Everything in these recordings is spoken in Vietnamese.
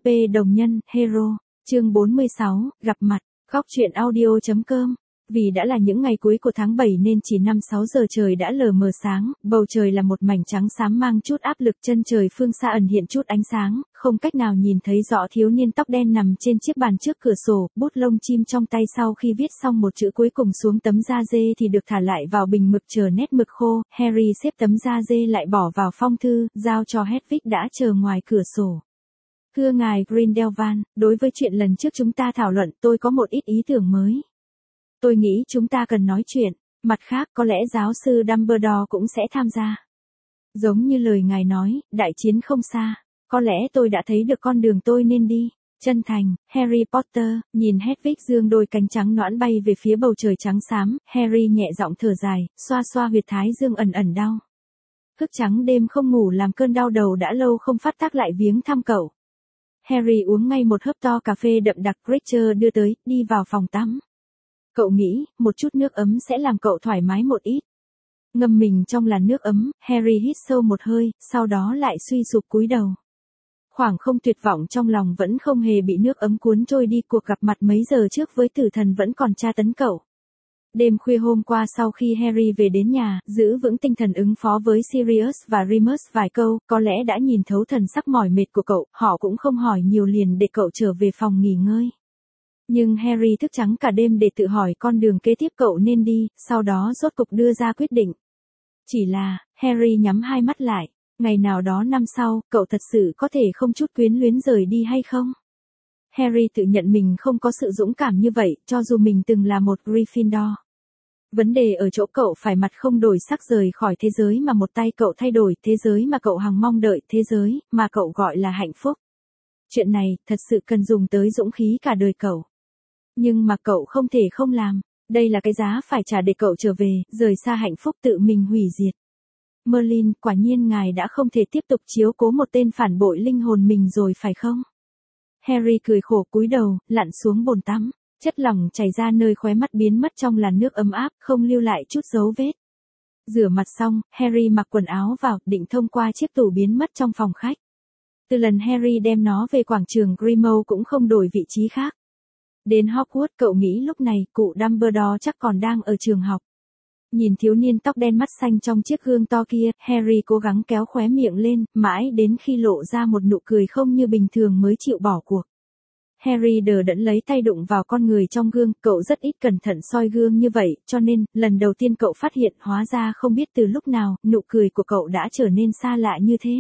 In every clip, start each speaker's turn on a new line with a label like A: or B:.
A: đồng nhân, hero. Chương 46, gặp mặt. Góc truyện audio.com. Vì đã là những ngày cuối của tháng 7 nên chỉ 5-6 giờ trời đã lờ mờ sáng, bầu trời là một mảnh trắng xám mang chút áp lực, chân trời phương xa ẩn hiện chút ánh sáng, không cách nào nhìn thấy rõ thiếu niên tóc đen nằm trên chiếc bàn trước cửa sổ, bút lông chim trong tay sau khi viết xong một chữ cuối cùng xuống tấm da dê thì được thả lại vào bình mực chờ nét mực khô. Harry xếp tấm da dê lại bỏ vào phong thư, giao cho Hedwig đã chờ ngoài cửa sổ. Thưa ngài Grindelwald, đối với chuyện lần trước chúng ta thảo luận tôi có một ít ý tưởng mới. Tôi nghĩ chúng ta cần nói chuyện, mặt khác có lẽ giáo sư Dumbledore cũng sẽ tham gia. Giống như lời ngài nói, đại chiến không xa, có lẽ tôi đã thấy được con đường tôi nên đi. Chân thành, Harry Potter, nhìn Hedwig dương đôi cánh trắng nõn bay về phía bầu trời trắng xám, Harry nhẹ giọng thở dài, xoa xoa huyệt thái dương ẩn ẩn đau. Thức trắng đêm không ngủ làm cơn đau đầu đã lâu không phát tác lại viếng thăm cậu. Harry uống ngay một hớp to cà phê đậm đặc Creature đưa tới, đi vào phòng tắm. Cậu nghĩ, một chút nước ấm sẽ làm cậu thoải mái một ít. Ngâm mình trong làn nước ấm, Harry hít sâu một hơi, sau đó lại suy sụp cúi đầu. Khoảng không tuyệt vọng trong lòng vẫn không hề bị nước ấm cuốn trôi đi, cuộc gặp mặt mấy giờ trước với tử thần vẫn còn tra tấn cậu. Đêm khuya hôm qua sau khi Harry về đến nhà, giữ vững tinh thần ứng phó với Sirius và Remus vài câu, có lẽ đã nhìn thấu thần sắc mỏi mệt của cậu, họ cũng không hỏi nhiều liền để cậu trở về phòng nghỉ ngơi. Nhưng Harry thức trắng cả đêm để tự hỏi con đường kế tiếp cậu nên đi, sau đó rốt cục đưa ra quyết định. Chỉ là, Harry nhắm hai mắt lại, ngày nào đó năm sau, cậu thật sự có thể không chút quyến luyến rời đi hay không? Harry tự nhận mình không có sự dũng cảm như vậy, cho dù mình từng là một Gryffindor. Vấn đề ở chỗ cậu phải mặt không đổi sắc rời khỏi thế giới mà một tay cậu thay đổi, thế giới mà cậu hằng mong đợi, thế giới mà cậu gọi là hạnh phúc. Chuyện này, thật sự cần dùng tới dũng khí cả đời cậu. Nhưng mà cậu không thể không làm, đây là cái giá phải trả để cậu trở về, rời xa hạnh phúc tự mình hủy diệt. Merlin, quả nhiên ngài đã không thể tiếp tục chiếu cố một tên phản bội linh hồn mình rồi phải không? Harry cười khổ cúi đầu, lặn xuống bồn tắm, chất lỏng chảy ra nơi khóe mắt biến mất trong làn nước ấm áp, không lưu lại chút dấu vết. Rửa mặt xong, Harry mặc quần áo vào, định thông qua chiếc tủ biến mất trong phòng khách. Từ lần Harry đem nó về quảng trường Grimmauld cũng không đổi vị trí khác. Đến Hogwarts cậu nghĩ lúc này cụ Dumbledore chắc còn đang ở trường học. Nhìn thiếu niên tóc đen mắt xanh trong chiếc gương to kia, Harry cố gắng kéo khóe miệng lên, mãi đến khi lộ ra một nụ cười không như bình thường mới chịu bỏ cuộc. Harry đờ đẫn lấy tay đụng vào con người trong gương, cậu rất ít cẩn thận soi gương như vậy, cho nên, lần đầu tiên cậu phát hiện hóa ra không biết từ lúc nào, nụ cười của cậu đã trở nên xa lạ như thế.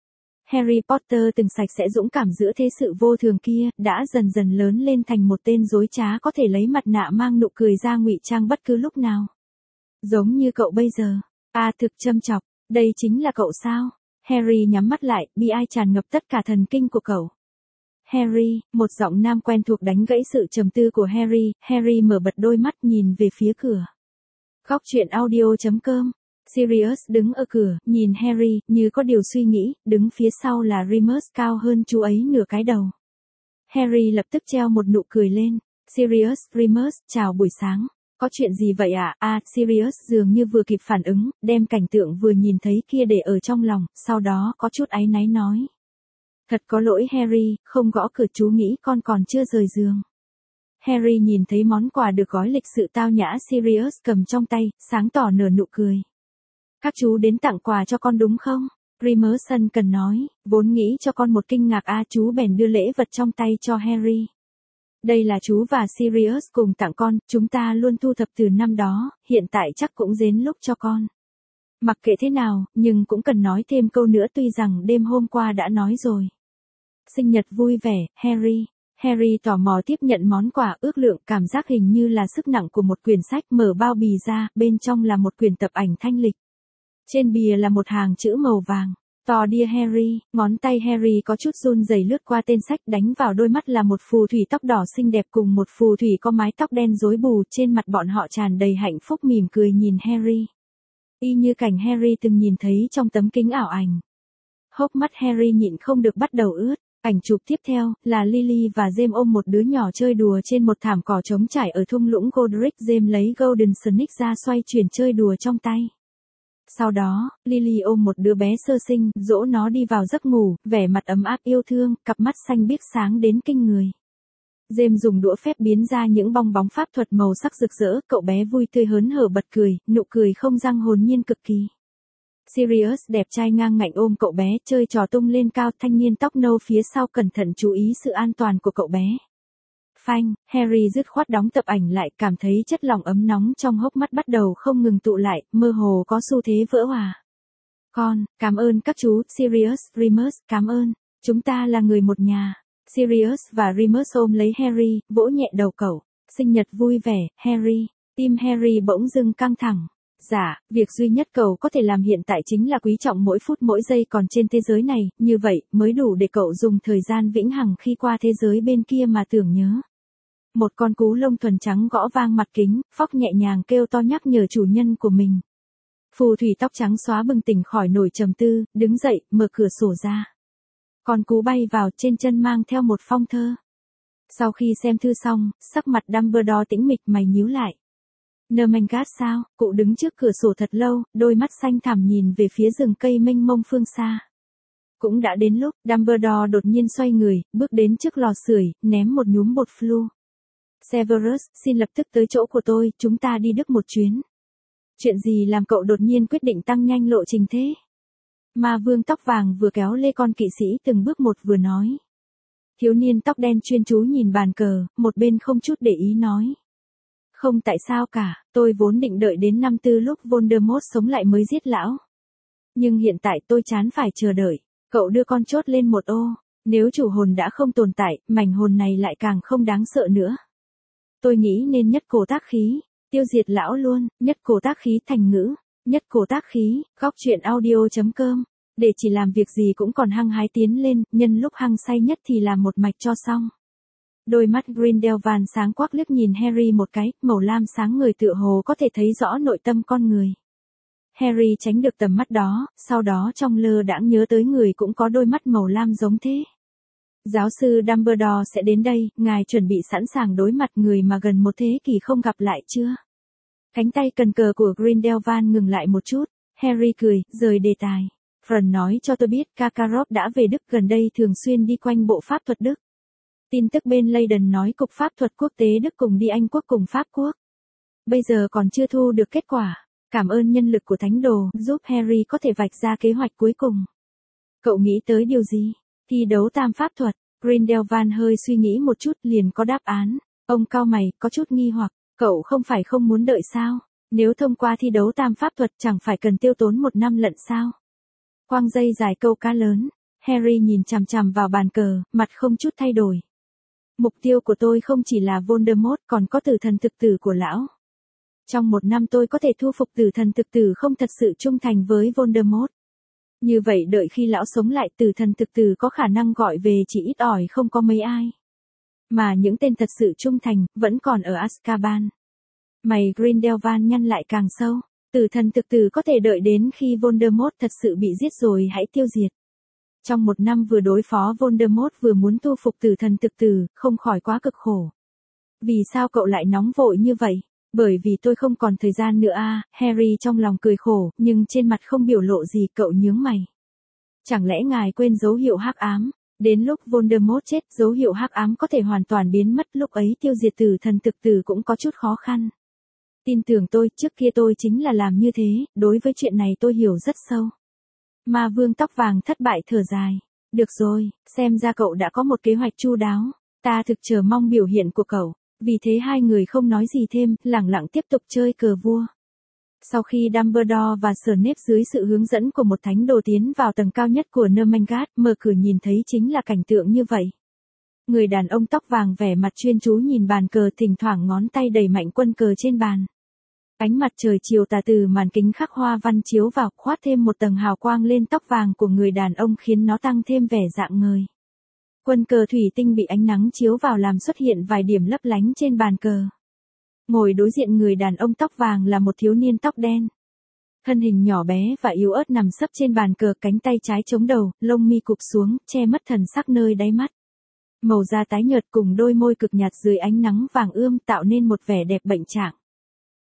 A: Harry Potter từng sạch sẽ dũng cảm giữa thế sự vô thường kia, đã dần dần lớn lên thành một tên dối trá có thể lấy mặt nạ mang nụ cười ra ngụy trang bất cứ lúc nào. Giống như cậu bây giờ. Thực châm chọc, đây chính là cậu sao? Harry nhắm mắt lại, bi ai tràn ngập tất cả thần kinh của cậu. Harry, một giọng nam quen thuộc đánh gãy sự trầm tư của Harry. Harry mở bật đôi mắt nhìn về phía cửa. Góc truyện audio.com. Sirius đứng ở cửa, nhìn Harry, như có điều suy nghĩ, đứng phía sau là Remus cao hơn chú ấy nửa cái đầu. Harry lập tức treo một nụ cười lên. Sirius, Remus, chào buổi sáng. Có chuyện gì vậy ạ? Sirius dường như vừa kịp phản ứng, đem cảnh tượng vừa nhìn thấy kia để ở trong lòng, sau đó có chút áy náy nói. Thật có lỗi Harry, không gõ cửa, chú nghĩ con còn chưa rời giường. Harry nhìn thấy món quà được gói lịch sự tao nhã Sirius cầm trong tay, sáng tỏ nở nụ cười. Các chú đến tặng quà cho con đúng không? Remus ân cần nói, vốn nghĩ cho con một kinh ngạc chú bèn đưa lễ vật trong tay cho Harry. Đây là chú và Sirius cùng tặng con, chúng ta luôn thu thập từ năm đó, hiện tại chắc cũng đến lúc cho con. Mặc kệ thế nào, nhưng cũng cần nói thêm câu nữa tuy rằng đêm hôm qua đã nói rồi. Sinh nhật vui vẻ, Harry. Harry tò mò tiếp nhận món quà, ước lượng cảm giác hình như là sức nặng của một quyển sách, mở bao bì ra, bên trong là một quyển tập ảnh thanh lịch. Trên bìa là một hàng chữ màu vàng. To Dear Harry, ngón tay Harry có chút run rẩy lướt qua tên sách, đánh vào đôi mắt là một phù thủy tóc đỏ xinh đẹp cùng một phù thủy có mái tóc đen rối bù, trên mặt bọn họ tràn đầy hạnh phúc mỉm cười nhìn Harry. Y như cảnh Harry từng nhìn thấy trong tấm kính ảo ảnh. Hốc mắt Harry nhịn không được bắt đầu ướt. Ảnh chụp tiếp theo là Lily và James ôm một đứa nhỏ chơi đùa trên một thảm cỏ trống trải ở thung lũng Godric. James lấy Golden Snake ra xoay chuyển chơi đùa trong tay. Sau đó, Lily ôm một đứa bé sơ sinh, dỗ nó đi vào giấc ngủ, vẻ mặt ấm áp yêu thương, cặp mắt xanh biếc sáng đến kinh người. James dùng đũa phép biến ra những bong bóng pháp thuật màu sắc rực rỡ, cậu bé vui tươi hớn hở bật cười, nụ cười không răng hồn nhiên cực kỳ. Sirius đẹp trai ngang ngạnh ôm cậu bé, chơi trò tung lên cao, thanh niên tóc nâu phía sau cẩn thận chú ý sự an toàn của cậu bé. Phanh, Harry dứt khoát đóng tập ảnh lại, cảm thấy chất lỏng ấm nóng trong hốc mắt bắt đầu không ngừng tụ lại, mơ hồ có xu thế vỡ hòa. Cảm ơn các chú, Sirius, Remus, cảm ơn. Chúng ta là người một nhà. Sirius và Remus ôm lấy Harry, vỗ nhẹ đầu cậu. Sinh nhật vui vẻ, Harry. Tim Harry bỗng dưng căng thẳng. Dạ, việc duy nhất cậu có thể làm hiện tại chính là quý trọng mỗi phút mỗi giây còn trên thế giới này, như vậy mới đủ để cậu dùng thời gian vĩnh hằng khi qua thế giới bên kia mà tưởng nhớ. Một con cú lông thuần trắng gõ vang mặt kính, Phóc nhẹ nhàng kêu to nhắc nhở chủ nhân của mình. Phù thủy tóc trắng xóa bừng tỉnh khỏi nổi trầm tư, đứng dậy, mở cửa sổ ra. Con cú bay vào, trên chân mang theo một phong thơ. Sau khi xem thư xong, sắc mặt Dumbledore tĩnh mịch, mày nhíu lại. Nermengat sao? Cụ đứng trước cửa sổ thật lâu, đôi mắt xanh thẳm nhìn về phía rừng cây mênh mông phương xa. Cũng đã đến lúc, Dumbledore đột nhiên xoay người, bước đến trước lò sưởi, ném một nhúm bột flu. Severus, xin lập tức tới chỗ của tôi, chúng ta đi Đức một chuyến. Chuyện gì làm cậu đột nhiên quyết định tăng nhanh lộ trình thế? Ma vương tóc vàng vừa kéo lê con kỵ sĩ từng bước một vừa nói. Thiếu niên tóc đen chuyên chú nhìn bàn cờ, một bên không chút để ý nói. Không tại sao cả, tôi vốn định đợi đến năm tư lúc Voldemort sống lại mới giết lão. Nhưng hiện tại tôi chán phải chờ đợi. Cậu đưa con chốt lên một ô. Nếu chủ hồn đã không tồn tại, mảnh hồn này lại càng không đáng sợ nữa. Tôi nghĩ nên nhất cổ tác khí. Tiêu diệt lão luôn, nhất cổ tác khí thành ngữ. Nhất cổ tác khí, góc truyện audio.com. Để chỉ làm việc gì cũng còn hăng hái tiến lên, nhân lúc hăng say nhất thì làm một mạch cho xong. Đôi mắt Grindelwald sáng quắc liếc nhìn Harry một cái, màu lam sáng người tựa hồ có thể thấy rõ nội tâm con người. Harry tránh được tầm mắt đó, sau đó trong lơ đãng nhớ tới người cũng có đôi mắt màu lam giống thế. Giáo sư Dumbledore sẽ đến đây, ngài chuẩn bị sẵn sàng đối mặt người mà gần một thế kỷ không gặp lại chưa? Cánh tay cần cờ của Grindelwald ngừng lại một chút, Harry cười, rời đề tài. Ron nói cho tôi biết Karkaroff đã về Đức, gần đây thường xuyên đi quanh bộ pháp thuật Đức. Tin tức bên Leiden nói cục pháp thuật quốc tế Đức cùng đi Anh quốc cùng Pháp quốc. Bây giờ còn chưa thu được kết quả. Cảm ơn nhân lực của thánh đồ, giúp Harry có thể vạch ra kế hoạch cuối cùng. Cậu nghĩ tới điều gì? Thi đấu tam pháp thuật. Grindelwald hơi suy nghĩ một chút liền có đáp án. Ông cau mày, có chút nghi hoặc. Cậu không phải không muốn đợi sao? Nếu thông qua thi đấu tam pháp thuật chẳng phải cần tiêu tốn 1 năm lận sao? Quang dây dài câu cá lớn. Harry nhìn chằm chằm vào bàn cờ, mặt không chút thay đổi. Mục tiêu của tôi không chỉ là Voldemort, còn có tử thần thực tử của lão. Trong 1 năm tôi có thể thu phục tử thần thực tử không thật sự trung thành với Voldemort. Như vậy đợi khi lão sống lại, tử thần thực tử có khả năng gọi về chỉ ít ỏi không có mấy ai. Mà những tên thật sự trung thành, vẫn còn ở Azkaban. Mày Grindelwald nhăn lại càng sâu. Tử thần thực tử có thể đợi đến khi Voldemort thật sự bị giết rồi hãy tiêu diệt. Trong 1 năm vừa đối phó Voldemort vừa muốn thu phục tử thần thực tử, không khỏi quá cực khổ. Vì sao cậu lại nóng vội như vậy? Bởi vì tôi không còn thời gian nữa à, Harry trong lòng cười khổ, nhưng trên mặt không biểu lộ gì, cậu nhướng mày. Chẳng lẽ ngài quên dấu hiệu hắc ám? Đến lúc Voldemort chết, dấu hiệu hắc ám có thể hoàn toàn biến mất, lúc ấy tiêu diệt tử thần thực tử cũng có chút khó khăn. Tin tưởng tôi, trước kia tôi chính là làm như thế, đối với chuyện này tôi hiểu rất sâu. Ma vương tóc vàng thất bại thở dài. Được rồi, xem ra cậu đã có một kế hoạch chu đáo. Ta thực chờ mong biểu hiện của cậu. Vì thế hai người không nói gì thêm, lẳng lặng tiếp tục chơi cờ vua. Sau khi Dumbledore và Snape dưới sự hướng dẫn của một thánh đồ tiến vào tầng cao nhất của Nermengat, mở cửa nhìn thấy chính là cảnh tượng như vậy. Người đàn ông tóc vàng vẻ mặt chuyên chú nhìn bàn cờ, thỉnh thoảng ngón tay đẩy mạnh quân cờ trên bàn. Ánh mặt trời chiều tà từ màn kính khắc hoa văn chiếu vào, khoát thêm một tầng hào quang lên tóc vàng của người đàn ông khiến nó tăng thêm vẻ rạng ngời. Quân cờ thủy tinh bị ánh nắng chiếu vào làm xuất hiện vài điểm lấp lánh trên bàn cờ. Ngồi đối diện người đàn ông tóc vàng là một thiếu niên tóc đen. Thân hình nhỏ bé và yếu ớt nằm sấp trên bàn cờ, cánh tay trái chống đầu, lông mi cụp xuống, che mất thần sắc nơi đáy mắt. Màu da tái nhợt cùng đôi môi cực nhạt dưới ánh nắng vàng ươm tạo nên một vẻ đẹp bệnh trạng.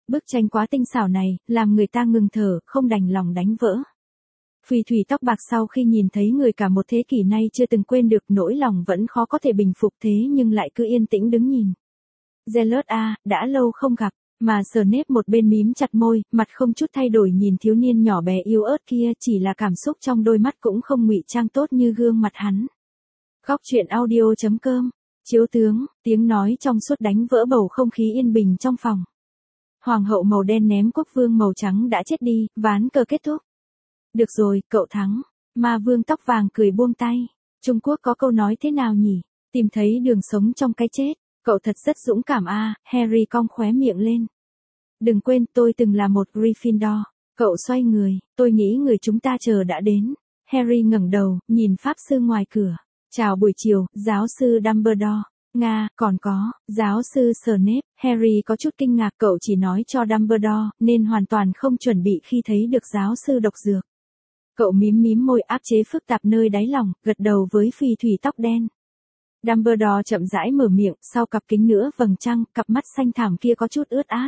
A: Bức tranh quá tinh xảo này, làm người ta ngừng thở, không đành lòng đánh vỡ. Phì thủy tóc bạc sau khi nhìn thấy người cả một thế kỷ nay chưa từng quên được, nỗi lòng vẫn khó có thể bình phục, thế nhưng lại cứ yên tĩnh đứng nhìn. Zealot à, đã lâu không gặp, mà Snape một bên mím chặt môi, mặt không chút thay đổi nhìn thiếu niên nhỏ bé yếu ớt kia, chỉ là cảm xúc trong đôi mắt cũng không ngụy trang tốt như gương mặt hắn. Góc truyện audio.com, chiếu tướng, tiếng nói trong suốt đánh vỡ bầu không khí yên bình trong phòng. Hoàng hậu màu đen ném quốc vương màu trắng đã chết đi, ván cờ kết thúc. Được rồi, cậu thắng. Ma vương tóc vàng cười buông tay. Trung Quốc có câu nói thế nào nhỉ? Tìm thấy đường sống trong cái chết. Cậu thật rất dũng cảm à, Harry cong khóe miệng lên. Đừng quên tôi từng là một Gryffindor. Cậu xoay người, tôi nghĩ người chúng ta chờ đã đến. Harry ngẩng đầu, nhìn pháp sư ngoài cửa. Chào buổi chiều, giáo sư Dumbledore. Nga, còn có, giáo sư Snape. Harry có chút kinh ngạc, cậu chỉ nói cho Dumbledore, nên hoàn toàn không chuẩn bị khi thấy được giáo sư độc dược. Cậu mím môi áp chế phức tạp nơi đáy lòng, gật đầu với phì thủy tóc đen. Dumbledore chậm rãi mở miệng, sau cặp kính nữa vầng trăng, cặp mắt xanh thẳm kia có chút ướt át.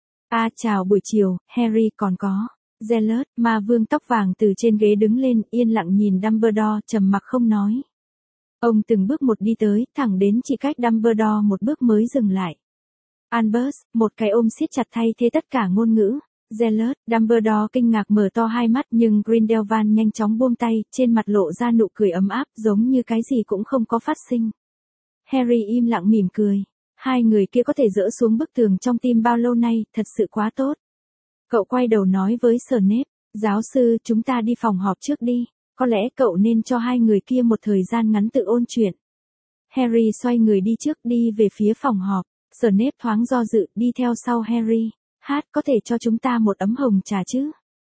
A: Chào buổi chiều, Harry, còn có. Zealot, ma vương tóc vàng từ trên ghế đứng lên, yên lặng nhìn Dumbledore, trầm mặc không nói. Ông từng bước một đi tới, thẳng đến chỉ cách Dumbledore một bước mới dừng lại. Albus, một cái ôm siết chặt thay thế tất cả ngôn ngữ. Zealot, Dumbledore kinh ngạc mở to hai mắt, nhưng Grindelwald nhanh chóng buông tay, trên mặt lộ ra nụ cười ấm áp, giống như cái gì cũng không có phát sinh. Harry im lặng mỉm cười. Hai người kia có thể dỡ xuống bức tường trong tim bao lâu nay, thật sự quá tốt. Cậu quay đầu nói với Snape, giáo sư, chúng ta đi phòng họp trước đi. Có lẽ cậu nên cho hai người kia một thời gian ngắn tự ôn chuyện. Harry xoay người đi trước, đi về phía phòng họp. Snape thoáng do dự, đi theo sau Harry. Có thể cho chúng ta một ấm hồng trà chứ?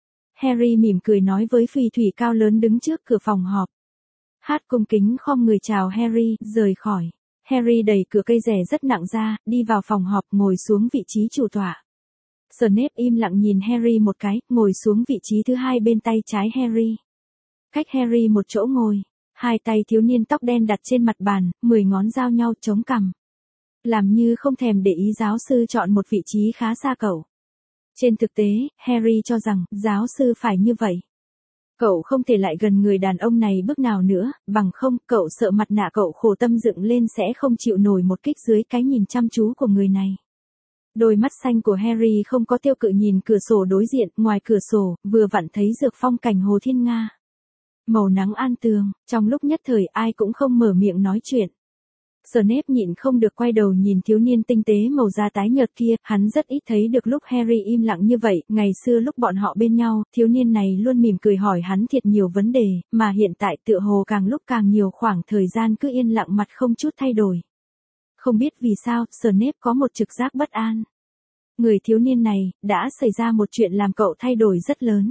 A: Harry mỉm cười nói với phì thủy cao lớn đứng trước cửa phòng họp. Cung kính khom người chào Harry, rời khỏi. Harry đẩy cửa cây rẻ rất nặng ra, đi vào phòng họp, ngồi xuống vị trí chủ tọa. Snape im lặng nhìn Harry một cái, ngồi xuống vị trí thứ hai bên tay trái Harry. Cách Harry một chỗ ngồi, hai tay thiếu niên tóc đen đặt trên mặt bàn, 10 ngón giao nhau chống cằm. Làm như không thèm để ý giáo sư chọn một vị trí khá xa cậu. Trên thực tế, Harry cho rằng, giáo sư phải như vậy. Cậu không thể lại gần người đàn ông này bước nào nữa, bằng không, cậu sợ mặt nạ cậu khổ tâm dựng lên sẽ không chịu nổi một kích dưới cái nhìn chăm chú của người này. Đôi mắt xanh của Harry không có tiêu cự nhìn cửa sổ đối diện, ngoài cửa sổ, vừa vặn thấy dược phong cảnh Hồ Thiên Nga. Màu nắng an tường, trong lúc nhất thời ai cũng không mở miệng nói chuyện. Snape nhịn không được quay đầu nhìn thiếu niên tinh tế màu da tái nhợt kia, hắn rất ít thấy được lúc Harry im lặng như vậy, ngày xưa lúc bọn họ bên nhau, thiếu niên này luôn mỉm cười hỏi hắn thiệt nhiều vấn đề, mà hiện tại tựa hồ càng lúc càng nhiều khoảng thời gian cứ yên lặng mặt không chút thay đổi. Không biết vì sao, Snape có một trực giác bất an. Người thiếu niên này, đã xảy ra một chuyện làm cậu thay đổi rất lớn.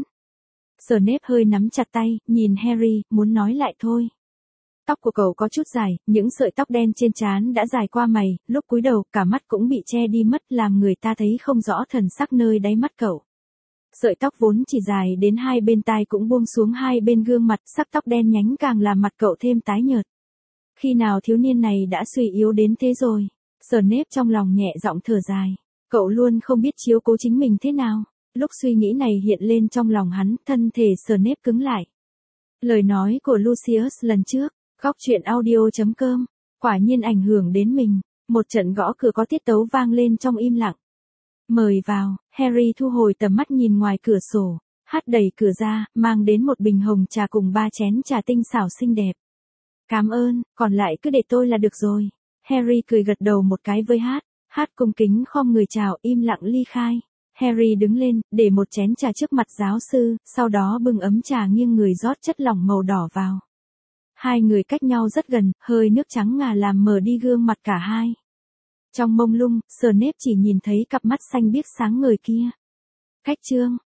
A: Snape hơi nắm chặt tay, nhìn Harry, muốn nói lại thôi. Tóc của cậu có chút dài, những sợi tóc đen trên trán đã dài qua mày, lúc cúi đầu, cả mắt cũng bị che đi mất, làm người ta thấy không rõ thần sắc nơi đáy mắt cậu. Sợi tóc vốn chỉ dài đến hai bên tai cũng buông xuống hai bên gương mặt, sắc tóc đen nhánh càng làm mặt cậu thêm tái nhợt. Khi nào thiếu niên này đã suy yếu đến thế rồi? Snape trong lòng nhẹ giọng thở dài. Cậu luôn không biết chiếu cố chính mình thế nào. Lúc suy nghĩ này hiện lên trong lòng hắn, thân thể Snape cứng lại. Lời nói của Lucius lần trước, góc truyện audio.com, quả nhiên ảnh hưởng đến mình. Một trận gõ cửa có tiết tấu vang lên trong im lặng. Mời vào, Harry thu hồi tầm mắt nhìn ngoài cửa sổ. Đẩy cửa ra, mang đến một bình hồng trà cùng 3 chén trà tinh xảo xinh đẹp. Cảm ơn, còn lại cứ để tôi là được rồi. Harry cười gật đầu một cái với cung kính khom người chào, im lặng ly khai. Harry đứng lên, để một chén trà trước mặt giáo sư, sau đó bưng ấm trà nghiêng người rót chất lỏng màu đỏ vào. Hai người cách nhau rất gần, hơi nước trắng ngà làm mờ đi gương mặt cả hai. Trong mông lung, Snape chỉ nhìn thấy cặp mắt xanh biếc sáng ngời kia. Cách chương